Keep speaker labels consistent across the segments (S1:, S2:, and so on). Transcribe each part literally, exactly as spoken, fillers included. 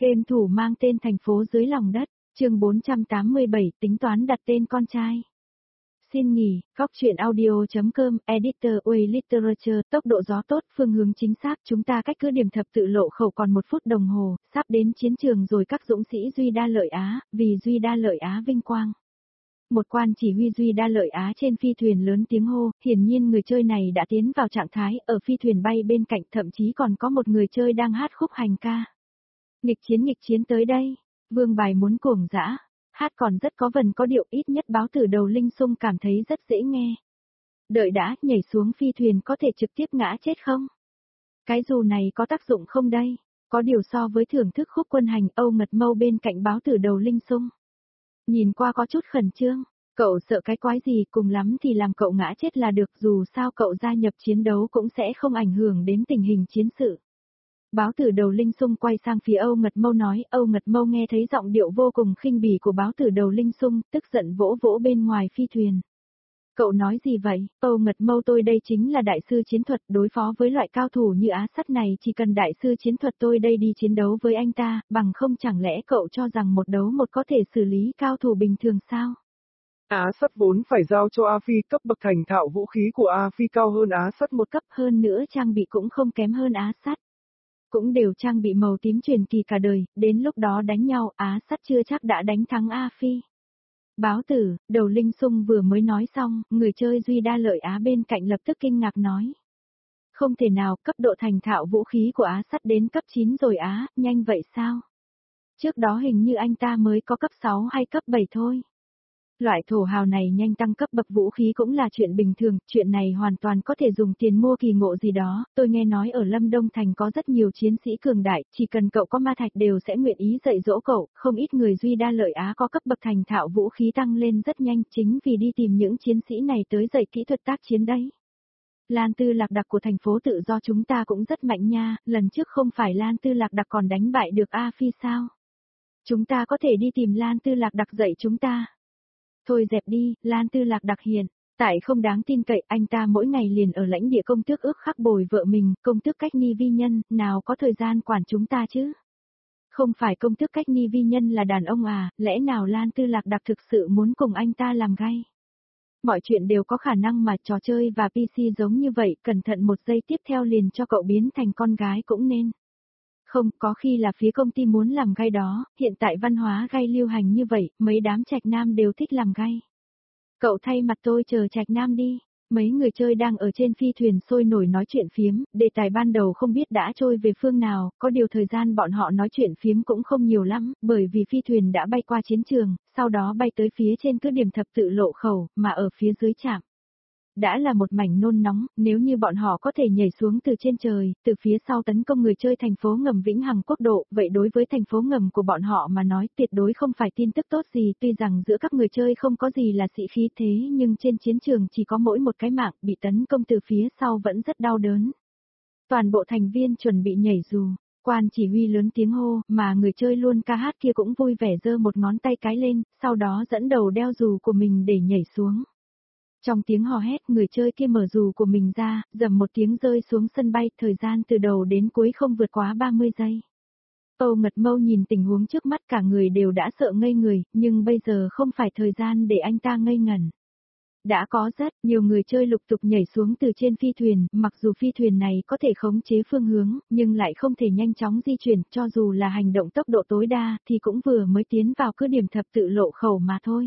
S1: Game thủ mang tên thành phố dưới lòng đất, chương bốn trăm tám mươi bảy tính toán đặt tên con trai. Xin nghỉ, góc truyện audio.com, editor Way Literature, tốc độ gió tốt, phương hướng chính xác, chúng ta cách cứ điểm thập tự lộ khẩu còn một phút đồng hồ, sắp đến chiến trường rồi các dũng sĩ Duy Đa Lợi Á, vì Duy Đa Lợi Á vinh quang. Một quan chỉ huy Duy Đa Lợi Á trên phi thuyền lớn tiếng hô, hiển nhiên người chơi này đã tiến vào trạng thái, ở phi thuyền bay bên cạnh thậm chí còn có một người chơi đang hát khúc hành ca. Nghịch chiến nghịch chiến tới đây, vương bài muốn cuồng dã, hát còn rất có vần có điệu, ít nhất báo tử đầu Linh Sung cảm thấy rất dễ nghe. Đợi đã, nhảy xuống phi thuyền có thể trực tiếp ngã chết không? Cái dù này có tác dụng không đây? Có điều so với thưởng thức khúc quân hành Âu Mật Mâu bên cạnh báo tử đầu Linh Sung. Nhìn qua có chút khẩn trương, cậu sợ cái quái gì, cùng lắm thì làm cậu ngã chết là được, dù sao cậu gia nhập chiến đấu cũng sẽ không ảnh hưởng đến tình hình chiến sự. Báo tử đầu Linh Sung quay sang phía Âu Mật Mâu nói, Âu Mật Mâu nghe thấy giọng điệu vô cùng khinh bỉ của báo tử đầu Linh Sung, tức giận vỗ vỗ bên ngoài phi thuyền. Cậu nói gì vậy? Âu Mật Mâu tôi đây chính là đại sư chiến thuật, đối phó với loại cao thủ như Á Sắt này chỉ cần đại sư chiến thuật tôi đây đi chiến đấu với anh ta, bằng không chẳng lẽ cậu cho rằng một đấu một có thể xử lý cao thủ bình thường sao?
S2: Á Sắt vốn phải giao cho A Phi, cấp bậc thành thạo vũ khí của A Phi cao hơn Á Sắt một cấp,
S1: hơn nữa trang bị cũng không kém hơn Á Sắt. Cũng đều trang bị màu tím truyền kỳ cả đời, đến lúc đó đánh nhau Á Sắt chưa chắc đã đánh thắng A Phi. Báo tử, đầu Linh Sung vừa mới nói xong, người chơi Duy Đa Lợi Á bên cạnh lập tức kinh ngạc nói. Không thể nào, cấp độ thành thạo vũ khí của Á Sắt đến cấp chín rồi á, nhanh vậy sao? Trước đó hình như anh ta mới có cấp sáu hay cấp bảy thôi. Loại thổ hào này nhanh tăng cấp bậc vũ khí cũng là chuyện bình thường, chuyện này hoàn toàn có thể dùng tiền mua kỳ ngộ gì đó, tôi nghe nói ở Lâm Đông Thành có rất nhiều chiến sĩ cường đại, chỉ cần cậu có ma thạch đều sẽ nguyện ý dạy dỗ cậu, không ít người Duy Đa Lợi Á có cấp bậc thành thạo vũ khí tăng lên rất nhanh chính vì đi tìm những chiến sĩ này tới dạy kỹ thuật tác chiến đấy. Lan Tư Lạc Đặc của thành phố tự do chúng ta cũng rất mạnh nha, lần trước không phải Lan Tư Lạc Đặc còn đánh bại được A Phi sao? Chúng ta có thể đi tìm Lan Tư Lạc Đặc dạy chúng ta. Thôi dẹp đi, Lan Tư Lạc Đặc hiện, tại không đáng tin cậy, anh ta mỗi ngày liền ở lãnh địa công tước ước khắc bồi vợ mình, công tước Cách Ni Vi Nhân, nào có thời gian quản chúng ta chứ? Không phải công tước Cách Ni Vi Nhân là đàn ông à, lẽ nào Lan Tư Lạc Đặc thực sự muốn cùng anh ta làm gay? Mọi chuyện đều có khả năng mà, trò chơi và pê xê giống như vậy, cẩn thận một giây tiếp theo liền cho cậu biến thành con gái cũng nên. Không, có khi là phía công ty muốn làm gay đó, hiện tại văn hóa gay lưu hành như vậy, mấy đám trạch nam đều thích làm gay. Cậu thay mặt tôi chờ trạch nam đi, mấy người chơi đang ở trên phi thuyền sôi nổi nói chuyện phiếm, đề tài ban đầu không biết đã trôi về phương nào, có điều thời gian bọn họ nói chuyện phiếm cũng không nhiều lắm, bởi vì phi thuyền đã bay qua chiến trường, sau đó bay tới phía trên cứ điểm thập tự lộ khẩu, mà ở phía dưới trạm. Đã là một mảnh nôn nóng, nếu như bọn họ có thể nhảy xuống từ trên trời, từ phía sau tấn công người chơi thành phố ngầm Vĩnh Hằng Quốc độ, vậy đối với thành phố ngầm của bọn họ mà nói tuyệt đối không phải tin tức tốt gì, tuy rằng giữa các người chơi không có gì là sĩ khí thế nhưng trên chiến trường chỉ có mỗi một cái mạng, bị tấn công từ phía sau vẫn rất đau đớn. Toàn bộ thành viên chuẩn bị nhảy dù, quan chỉ huy lớn tiếng hô, mà người chơi luôn ca hát kia cũng vui vẻ giơ một ngón tay cái lên, sau đó dẫn đầu đeo dù của mình để nhảy xuống. Trong tiếng hò hét, người chơi kia mở dù của mình ra, dầm một tiếng rơi xuống sân bay, thời gian từ đầu đến cuối không vượt quá ba mươi giây. Âu Mật Mâu nhìn tình huống trước mắt cả người đều đã sợ ngây người, nhưng bây giờ không phải thời gian để anh ta ngây ngẩn. Đã có rất nhiều người chơi lục tục nhảy xuống từ trên phi thuyền, mặc dù phi thuyền này có thể khống chế phương hướng, nhưng lại không thể nhanh chóng di chuyển, cho dù là hành động tốc độ tối đa, thì cũng vừa mới tiến vào cứ điểm thập tự lộ khẩu mà thôi.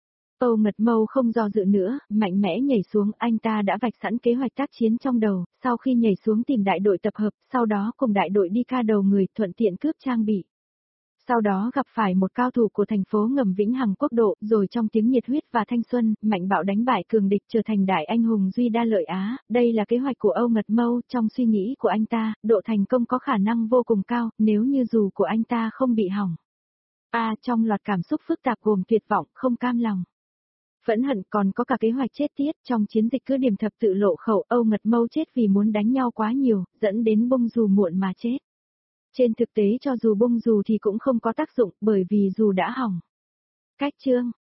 S1: Âu Mật Mâu không do dự nữa, mạnh mẽ nhảy xuống, anh ta đã vạch sẵn kế hoạch tác chiến trong đầu, sau khi nhảy xuống tìm đại đội tập hợp, sau đó cùng đại đội đi ca đầu người, thuận tiện cướp trang bị. Sau đó gặp phải một cao thủ của thành phố ngầm Vĩnh Hằng Quốc độ, rồi trong tiếng nhiệt huyết và thanh xuân, mạnh bạo đánh bại cường địch trở thành đại anh hùng Duy Đa Lợi Á, đây là kế hoạch của Âu Mật Mâu, trong suy nghĩ của anh ta, độ thành công có khả năng vô cùng cao, nếu như dù của anh ta không bị hỏng. A à, trong loạt cảm xúc phức tạp gồm tuyệt vọng, không cam lòng, phẫn hận, còn có cả kế hoạch chết tiết, trong chiến dịch cứ điểm thập tự lộ khẩu, Âu Mật Mâu chết vì muốn đánh nhau quá nhiều, dẫn đến bung dù muộn mà chết. Trên thực tế cho dù bung dù thì cũng không có tác dụng, bởi vì dù đã hỏng. Cách chương,